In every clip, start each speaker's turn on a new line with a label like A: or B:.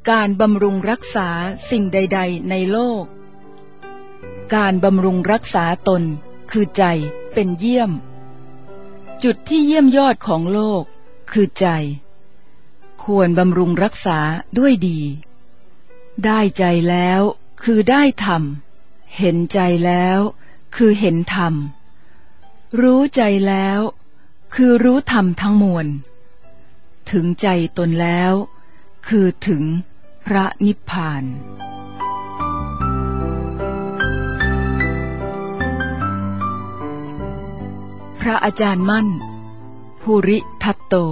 A: การบำรุงรักษาสิ่งใดๆในโลกการบำรุงรักษาตนคือใจเป็นเยี่ยมจุดที่เยี่ยมยอดของโลกคือใจควรบำรุงรักษาด้วยดีได้ใจแล้วคือได้ธรรมเห็นใจแล้วคือเห็นธรรมรู้ใจแล้วคือรู้ธรรมทั้งมวลถึงใจตนแล้วคือถึงพระนิพพานพระอาจารย์มั่นภูริทัตโต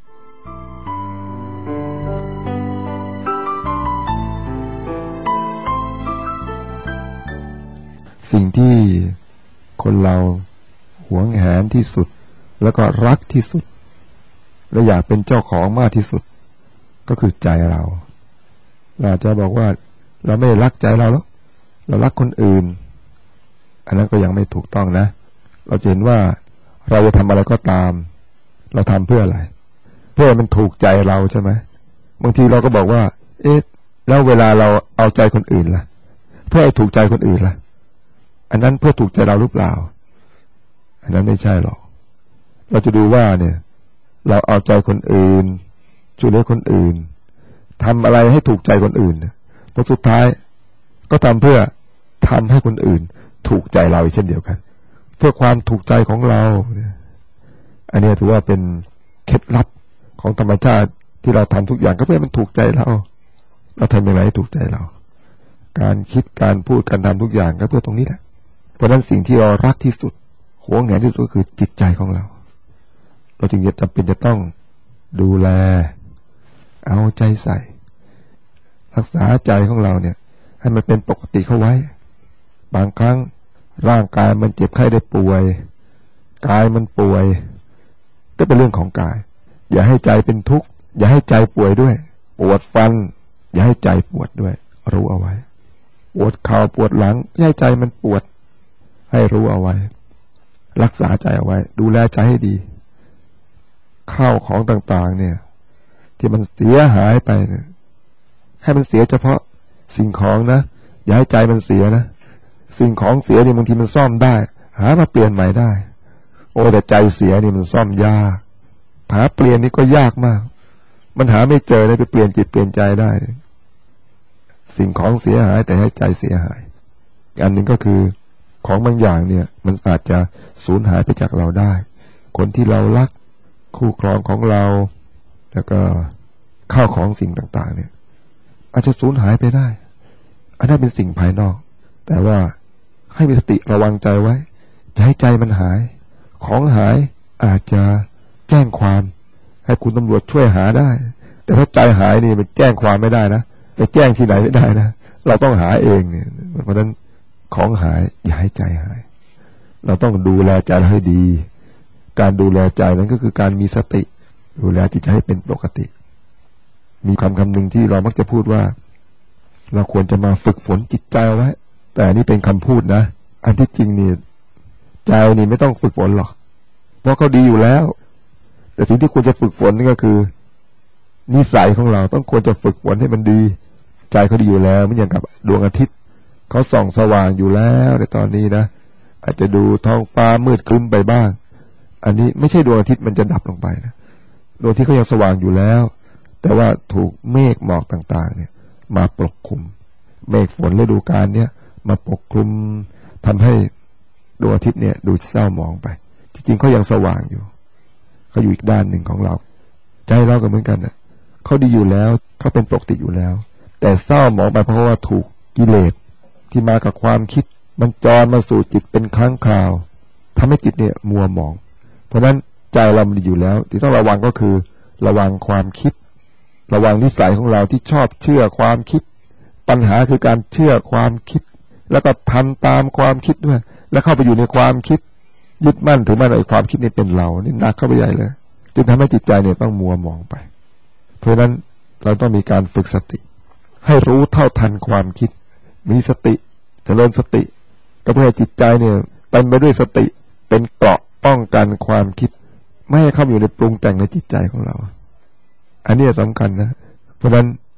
B: สิ่งที่คนเราหวงแหนที่สุดแล้วก็รักที่สุดและอยากเป็นเจ้าของมากที่สุดก็คือใจเราอาจจะบอกว่าเราไม่รักใจเราแล้วเรารักคนอื่นอันนั้นก็ยังไม่ถูกต้องนะเราเห็นว่าเราจะทำอะไรก็ตามเราทำเพื่ออะไรเพื่อมันถูกใจเราใช่ไหมบางทีเราก็บอกว่าเอ๊ะแล้วเวลาเราเอาใจคนอื่นล่ะเพื่อให้ถูกใจคนอื่นล่ะอันนั้นเพื่อถูกใจเราหรือเปล่าอันนั้นไม่ใช่หรอกเราจะดูว่าเนี่ยเราเอาใจคนอื่นช่วยเหลือคนอื่นทำอะไรให้ถูกใจคนอื่นเพราะสุดท้ายก็ทำเพื่อทำให้คนอื่นถูกใจเราเช่นเดียวกันเพื่อความถูกใจของเราอันนี้ถือว่าเป็นเคล็ดลับของธรรมชาติที่เราทำทุกอย่างก็เพื่อมันถูกใจเราทำอย่างไรให้ถูกใจเราการคิดการพูดการทำทุกอย่างก็เพื่อตรงนี้แหละเพราะฉะนั้นสิ่งที่เรารักที่สุดหวงแหนที่สุดก็คือจิตใจของเราจึงจำเป็นจะต้องดูแลเอาใจใส่รักษาใจของเราเนี่ยให้มันเป็นปกติเข้าไว้บางครั้งร่างกายมันเจ็บไข้ได้ป่วยกายมันป่วยก็เป็นเรื่องของกายอย่าให้ใจเป็นทุกข์อย่าให้ใจป่วยด้วยปวดฟันอย่าให้ใจปวดด้วยรู้เอาไว้ปวดเข่าปวดหลังอย่าให้ใจมันปวดให้รู้เอาไว้รักษาใจเอาไว้ดูแลใจให้ดีข้าวของต่างๆเนี่ยที่มันเสียหายไปเนี่ยให้มันเสียเฉพาะสิ่งของนะอย่าให้ใจมันเสียนะสิ่งของเสียนี่บางทีมันซ่อมได้หามาเปลี่ยนใหม่ได้โอ้แต่ใจเสียนี่มันซ่อมยากหาเปลี่ยนนี่ก็ยากมากมันหาไม่เจอเลยไปเปลี่ยนจิตเปลี่ยนใจได้สิ่งของเสียหายแต่ให้ใจเสียหายอันหนึ่งก็คือของบางอย่างเนี่ยมันอาจจะสูญหายไปจากเราได้คนที่เรารักคู่ครองของเราแล้วก็ข้าวของสิ่งต่างๆเนี่ยอาจจะสูญหายไปได้อันนั้นเป็นสิ่งภายนอกแต่ว่าให้มีสติระวังใจไว้จะให้ใจมันหายของหายอาจจะแจ้งความให้คุณตำรวจช่วยหาได้แต่ถ้าใจหายนี่มันแจ้งความไม่ได้นะไปแจ้งที่ไหนไม่ได้นะเราต้องหาเองเนี่ยเพราะฉะนั้นของหายอย่าให้ใจหายเราต้องดูแลใจเราให้ดีการดูแลใจนั้นก็คือการมีสติดูแลจิตใจให้เป็นปกติมีคำหนึ่งที่เรามักจะพูดว่าเราควรจะมาฝึกฝนจิตใจเอาไว้แต่นี่เป็นคำพูดนะอันที่จริงนี่ใจนี่ไม่ต้องฝึกฝนหรอกเพราะเขาดีอยู่แล้วแต่สิ่งที่ควรจะฝึกฝนนี่ก็คือนิสัยของเราต้องควรจะฝึกฝนให้มันดีใจเขาดีอยู่แล้วเหมือนอย่างกับดวงอาทิตย์เขาส่องสว่างอยู่แล้วในตอนนี้นะอาจจะดูท้องฟ้ามืดครึ้มไปบ้างอันนี้ไม่ใช่ดวงอาทิตย์มันจะดับลงไปนะดวงอาทิตย์เขายังสว่างอยู่แล้วแต่ว่าถูกเมฆหมอกต่างๆเนี่ยมาปกคลุมเมฆฝนฤดูกาลเนี่ยมาปกคลุมทำให้ดวงอาทิตย์เนี่ยดูเศร้าหมองไปจริงๆเขายังสว่างอยู่เขาอยู่อีกด้านหนึ่งของเราใจเราก็เหมือนกันนะเขาดีอยู่แล้วเขาเป็นปกติอยู่แล้วแต่เศร้าหมองไปเพราะว่าถูกกิเลสที่มากับความคิดมันจรมาสู่จิตเป็นครั้งคราวทำให้จิตเนี่ยมัวหมองเพราะฉะนั้นใจเราดีอยู่แล้วที่ต้องระวังก็คือระวังความคิดระวังนิสัยของเราที่ชอบเชื่อความคิดปัญหาคือการเชื่อความคิดแล้วก็ทำตามความคิดด้วยแล้วเข้าไปอยู่ในความคิดยึดมั่นถือมั่นในความคิดนี่เป็นเรานี่หนักเข้าไปใหญ่เลยจนทำให้จิตใจเนี่ยต้องมัวหมองไปเพราะฉะนั้นเราต้องมีการฝึกสติให้รู้เท่าทันความคิดมีสติเจริญสติก็เพื่อให้จิตใจเนี่ยเต็มไปด้วยสติเป็นเกราะป้องกันความคิดไม่ให้เข้าอยู่ในปรุงแต่งในจิตใจของเราอันนี้สำคัญนะเพราะฉะนั้น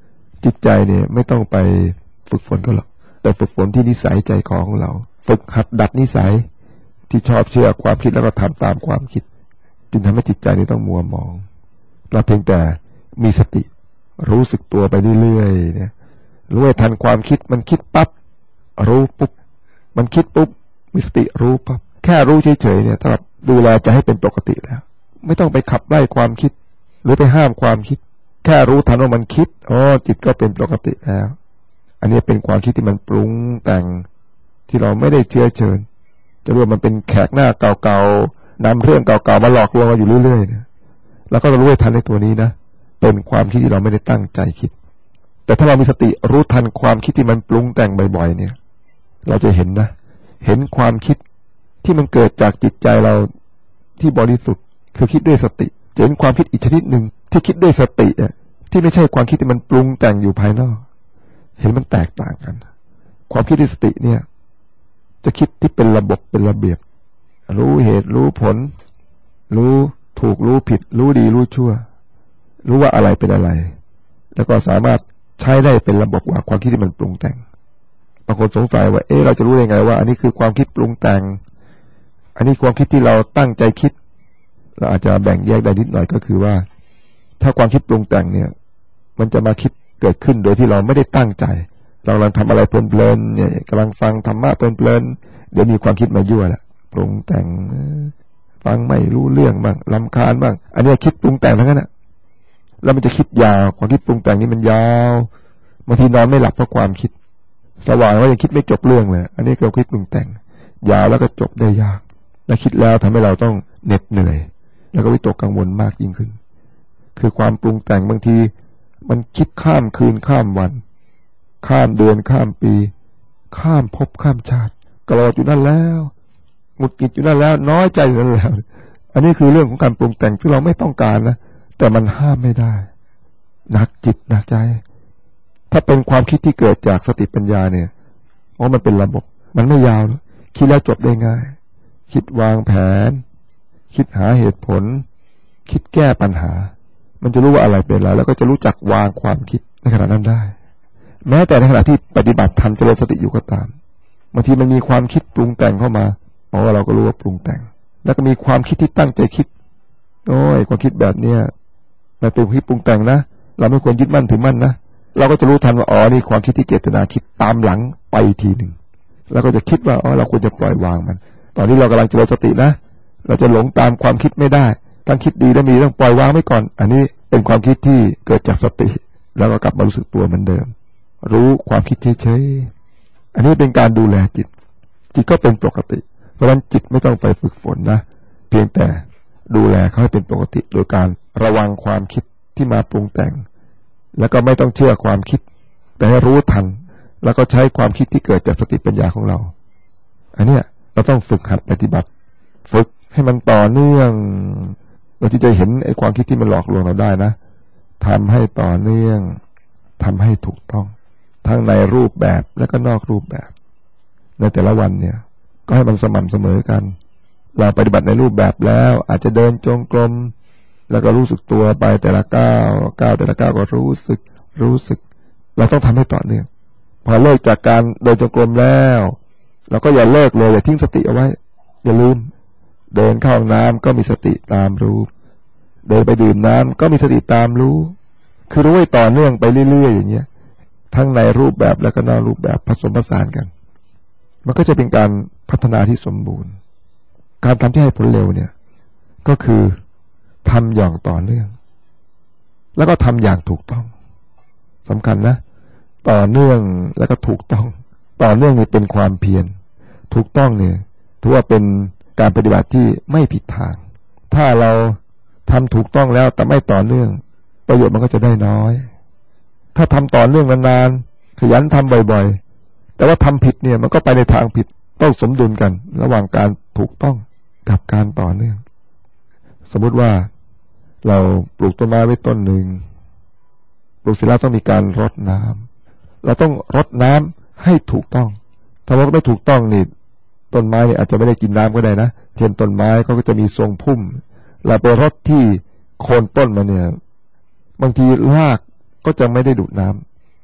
B: จิตใจเนี่ยไม่ต้องไปฝึกฝนก็หรอกแต่ฝึกฝนที่นิสัยใจคอของเราฝึกหัดดัดนิสัยที่ชอบเชื่อความคิดแล้วก็ทำตามความคิดจึงทำให้จิตใจนี้ต้องมัวหมองเราเพียงแต่มีสติรู้สึกตัวไปเรื่อยๆเนี่ยรู้ให้ทันความคิดมันคิดปั๊บรู้ปุ๊บมันคิดปุ๊บมีสติรู้ปั๊บแค่รู้เฉยๆเนี่ยถ้าดูแลจะให้เป็นปกติแล้วไม่ต้องไปขับไล่ความคิดหรือไปห้ามความคิดแค่รู้ทันว่ามันคิดจิตก็เป็นปกติแล้วอันนี้เป็นความคิดที่มันปรุงแต่งที่เราไม่ได้เชื้อเชิญจะรู้ว่ามันเป็นแขกหน้าเก่าๆนำเรื่องเก่าๆมาหลอกลวงเราอยู่เรื่อยๆเนี่ยแล้วก็รู้ให้ทันในตัวนี้นะเป็นความคิดที่เราไม่ได้ตั้งใจคิดแต่ถ้าเรามีสติรู้ทันความคิดที่มันปรุงแต่งบ่อยๆเนี่ยเราจะเห็นนะเห็นความคิดที่มันเกิดจากจิตใจเราที่บริสุทธิ์คือคิดด้วยสติจะเห็นความคิดอีกชนิดหนึ่งที่คิดด้วยสติที่ไม่ใช่ความคิดที่มันปรุงแต่งอยู่ภายนอกเห็นมันแตกต่างกันความคิดด้วยสติเนี่ยจะคิดที่เป็นระบบเป็นระเบียบรู้เหตุรู้ผลรู้ถูกรู้ผิดรู้ดีรู้ชั่วรู้ว่าอะไรเป็นอะไรแล้วก็สามารถใช้ได้เป็นระบบว่าความคิดที่มันปรุงแต่งบางคนสงสัยว่าเราจะรู้ได้ไงว่าอันนี้คือความคิดปรุงแต่งอันนี้ความคิดที่เราตั้งใจคิดเราอาจจะแบ่งแยกได้นิดหน่อยก็คือว่าถ้าความคิดปรุงแต่งเนี่ยมันจะมาคิดเกิดขึ้นโดยที่เราไม่ได้ตั้งใจเรากำลังทำอะไรเพลินๆเนี่ยกำลังฟังธรรมะเพลินๆเดี๋ยวมีความคิดมายั่วแหละปรุงแต่งฟังไม่รู้เรื่องบ้างรำคาญบ้างอันนี้คิดปรุงแต่งทั้งนั้นแล้วมันจะคิดยาวความคิดปรุงแต่งนี้มันยาวบางทีนอนไม่หลับเพราะความคิดสว่างว่ายังคิดไม่จบเรื่องเลยอันนี้ก็คิดปรุงแต่งยาวแล้วก็จบได้ยากและคิดแล้วทำให้เราต้องเหน็ดเหนื่อยแล้วก็วิตกกังวลมากยิ่งขึ้นคือความปรุงแต่งบางทีมันคิดข้ามคืนข้ามวันข้ามเดือนข้ามปีข้ามภพข้ามชาติกระโดดอยู่นั่นแล้วหงุดหงิดอยู่นั่นแล้วน้อยใจอยู่นั่นแล้วอันนี้คือเรื่องของการปรุงแต่งที่เราไม่ต้องการนะแต่มันห้ามไม่ได้หนักจิตหนักใจถ้าเป็นความคิดที่เกิดจากสติปัญญาเนี่ยมันเป็นระบบมันไม่ยาวคิดแล้วจบได้ง่ายคิดวางแผนคิดหาเหตุผลคิดแก้ปัญหามันจะรู้ว่าอะไรเป็นอะไรแล้วก็จะรู้จักวางความคิดในขณะนั้นได้แม้แต่ในขณะที่ปฏิบัติธรรมเจริญสติอยู่ก็ตามบางทีมันมีความคิดปรุงแต่งเข้ามาเราก็รู้ว่าปรุงแต่งแล้วก็มีความคิดที่ตั้งใจคิดความคิดแบบเนี้ยมันเป็นความคิดปรุงแต่งนะเราไม่ควรยึดมั่นถือมั่นนะเราก็จะรู้ทันว่านี่ความคิดที่เจตนาคิดตามหลังไปทีหนึ่งแล้วก็จะคิดว่าเราควรจะปล่อยวางมันตอนนี้เรากำลังเจริญสตินะเราจะหลงตามความคิดไม่ได้ตั้งคิดดีแล้วมีต้องปล่อยวางไว้ก่อนอันนี้เป็นความคิดที่เกิดจากสติแล้วก็กลับมารู้สึกตัวเหมือนเดิมรู้ความคิดเฉยๆอันนี้เป็นการดูแลจิตก็เป็นปกติเพราะฉะนั้นจิตไม่ต้องไปฝึกฝนนะเพียงแต่ดูแลเขาให้เป็นปกติโดยการระวังความคิดที่มาปรุงแต่งแล้วก็ไม่ต้องเชื่อความคิดแต่ให้รู้ทันแล้วก็ใช้ความคิดที่เกิดจากสติปัญญาของเราอันเนี้ยเราต้องฝึกหัดปฏิบัติฝึกให้มันต่อเนื่องเราจะเห็นไอ้ความคิดที่มันหลอกลวงเราได้นะทำให้ต่อเนื่องทำให้ถูกต้องทั้งในรูปแบบและก็นอกรูปแบบในแต่ละวันเนี่ยก็ให้มันสม่ำเสมอกันเราปฏิบัติในรูปแบบแล้วอาจจะเดินจงกรมแล้วก็รู้สึกตัวไปแต่ละก้าวแต่ละก้าวก็รู้สึกเราต้องทำให้ต่อเนื่องพอเลิกจากการเดินจงกรมแล้วเราก็อย่าเลิกเลยอย่าทิ้งสติเอาไว้อย่าลืมเดินเข้าห้องน้ำก็มีสติตามรู้เดินไปดื่มน้ำก็มีสติตามรู้คือรู้ให้ต่อเนื่องไปเรื่อยๆอย่างเงี้ยทั้งในรูปแบบและก็นอกรูปแบบผสมผสานกันมันก็จะเป็นการพัฒนาที่สมบูรณ์การทำที่ให้ผลเร็วเนี่ยก็คือทำอย่างต่อเนื่องแล้วก็ทำอย่างถูกต้องสำคัญนะต่อเนื่องแล้วก็ถูกต้องต่อเนื่องนี่เป็นความเพียรถูกต้องเนี่ยถือว่าเป็นการปฏิบัติที่ไม่ผิดทางถ้าเราทำถูกต้องแล้วแต่ไม่ต่อเนื่องประโยชน์มันก็จะได้น้อยถ้าทำต่อเนื่องนานๆขยันทำบ่อยๆแต่ว่าทำผิดเนี่ยมันก็ไปในทางผิดต้องสมดุลกันระหว่างการถูกต้องกับการต่อเนื่องสมมุติว่าเราปลูกต้นไม้ไว้ต้นหนึ่งปลูกเสร็จแล้วต้องมีการรดน้ำเราต้องรดน้ำให้ถูกต้องถ้ารดไม่ถูกต้องนี่ต้นไม้เนี่ยอาจจะไม่ได้กินน้ำก็ได้นะเช่นต้นไม้เขาก็จะมีทรงพุ่มเราไปรดที่โคนต้นมันเนี่ยบางทีรากก็จะไม่ได้ดูดน้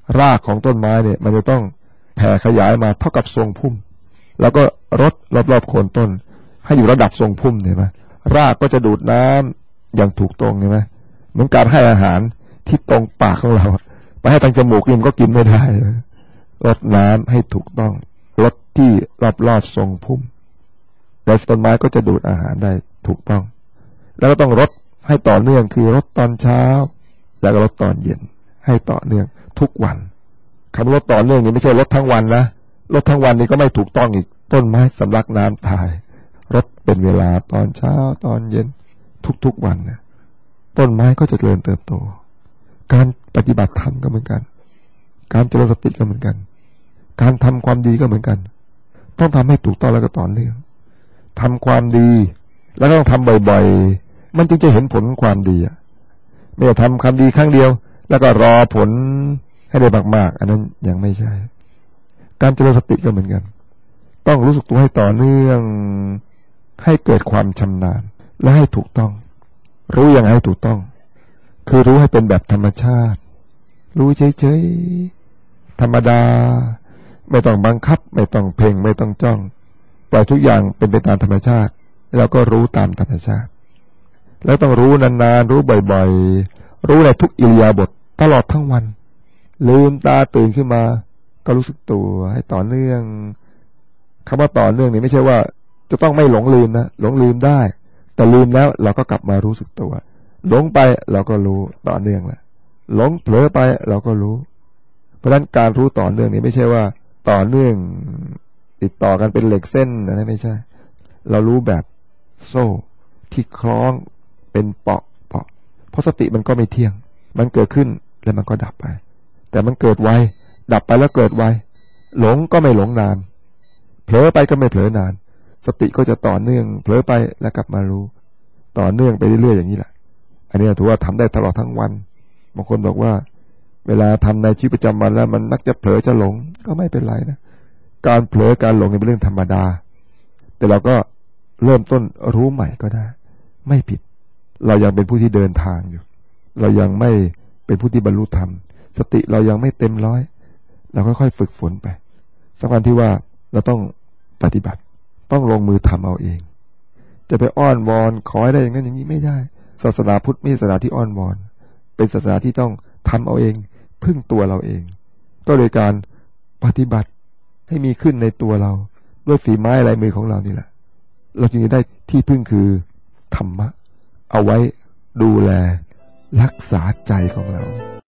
B: รากของต้นไม้เนี่ยมันจะต้องแผ่ขยายมาเท่ากับทรงพุ่มแล้วก็รดรอบๆโคนต้นให้อยู่ระดับทรงพุ่มเห็นไหมรากก็จะดูดน้ำอย่างถูกตรงเห็นไหมเหมือนการให้อาหารที่ตรงปากของเราไปให้ทางจมูกกินก็กินไม่ได้รดน้ำให้ถูกต้องรดที่รอบๆทรงพุ่มแล้วต้นไม้ก็จะดูดอาหารได้ถูกต้องแล้วก็ต้องรดให้ต่อเนื่องคือรดตอนเช้าแล้วก็รดตอนเย็นให้ต่อเนื่องทุกวันคำว่ารดต่อเนื่องนี่ไม่ใช่รดทั้งวันนะรดทั้งวันนี่ก็ไม่ถูกต้องอีกต้นไม้สำลักน้ำตายรดเป็นเวลาตอนเช้าตอนเย็นทุกวันนะต้นไม้ก็จะเจริญเติบโตการปฏิบัติธรรมก็เหมือนกันการเจริญสติก็เหมือนกันการทำความดีก็เหมือนกันต้องทำให้ถูกต้องแล้วก็ต่อเนื่องทำความดีแล้วต้องทำบ่อยๆมันจึงจะเห็นผลของความดีไม่ใช่ทำความดีครั้งเดียวแล้วก็รอผลให้ได้มากๆอันนั้นยังไม่ใช่การเจริญสติก็เหมือนกันต้องรู้สึกตัวให้ต่อเนื่องให้เกิดความชำนาญและให้ถูกต้องรู้อย่างให้ถูกต้องคือรู้ให้เป็นแบบธรรมชาติรู้เฉยๆธรรมดาไม่ต้องบังคับไม่ต้องเพ่งไม่ต้องจ้องปล่อยทุกอย่างเป็นไปตามธรรมชาติแล้วก็รู้ตามธรรมชาติแล้วต้องรู้นานๆรู้บ่อยๆรู้ในทุกอิริยาบถตลอดทั้งวันลืมตาตื่นขึ้นมาก็รู้สึกตัวให้ต่อเนื่องคำว่าต่อเนื่องนี่ไม่ใช่ว่าจะต้องไม่หลงลืมนะหลงลืมได้แต่ลืมแล้วเราก็กลับมารู้สึกตัวหลงไปเราก็รู้ต่อเนื่องแหละหลงเผลอไปเราก็รู้เพราะฉะนั้นการรู้ต่อเนื่องนี่ไม่ใช่ว่าต่อเนื่องติดต่อกันเป็นเหล็กเส้นนะไม่ใช่เรารู้แบบโซ่ที่คล้องเป็นเปาะเพราะสติมันก็ไม่เที่ยงมันเกิดขึ้นแล้วมันก็ดับไปแต่มันเกิดไวดับไปแล้วเกิดไวหลงก็ไม่หลงนานเผลอไปก็ไม่เผลอนานสติก็จะต่อเนื่องเผลอไปแล้วกลับมารู้ต่อเนื่องไปเรื่อยๆอย่างนี้แหละอันนี้ถือว่าทำได้ตลอดทั้งวันบางคนบอกว่าเวลาทำในชีวิตประจำวันแล้วมันมักจะเผลอจะหลงก็ไม่เป็นไรนะการเผลอการหลงเป็นเรื่องธรรมดาแต่เราก็เริ่มต้นรู้ใหม่ก็ได้ไม่ผิดเรายังเป็นผู้ที่เดินทางอยู่เรายังไม่เป็นผู้ที่บรรลุธรรมสติเรายังไม่เต็มร้อยเราค่อยๆฝึกฝนไปสำคัญที่ว่าเราต้องปฏิบัติต้องลงมือทำเอาเองจะไปอ้อนวอนขอให้ได้อย่างนั้นอย่างนี้ไม่ได้ศาสนาพุทธไม่ใช่ศาสนาที่อ้อนวอนเป็นศาสนาที่ต้องทำเอาเองพึ่งตัวเราเองก็โดยการปฏิบัติให้มีขึ้นในตัวเราด้วยฝีไม้ลายมือของเรานี่แหละเราจึงจะได้ที่พึ่งคือธรรมะเอาไว้ดูแลรักษาใจของเรา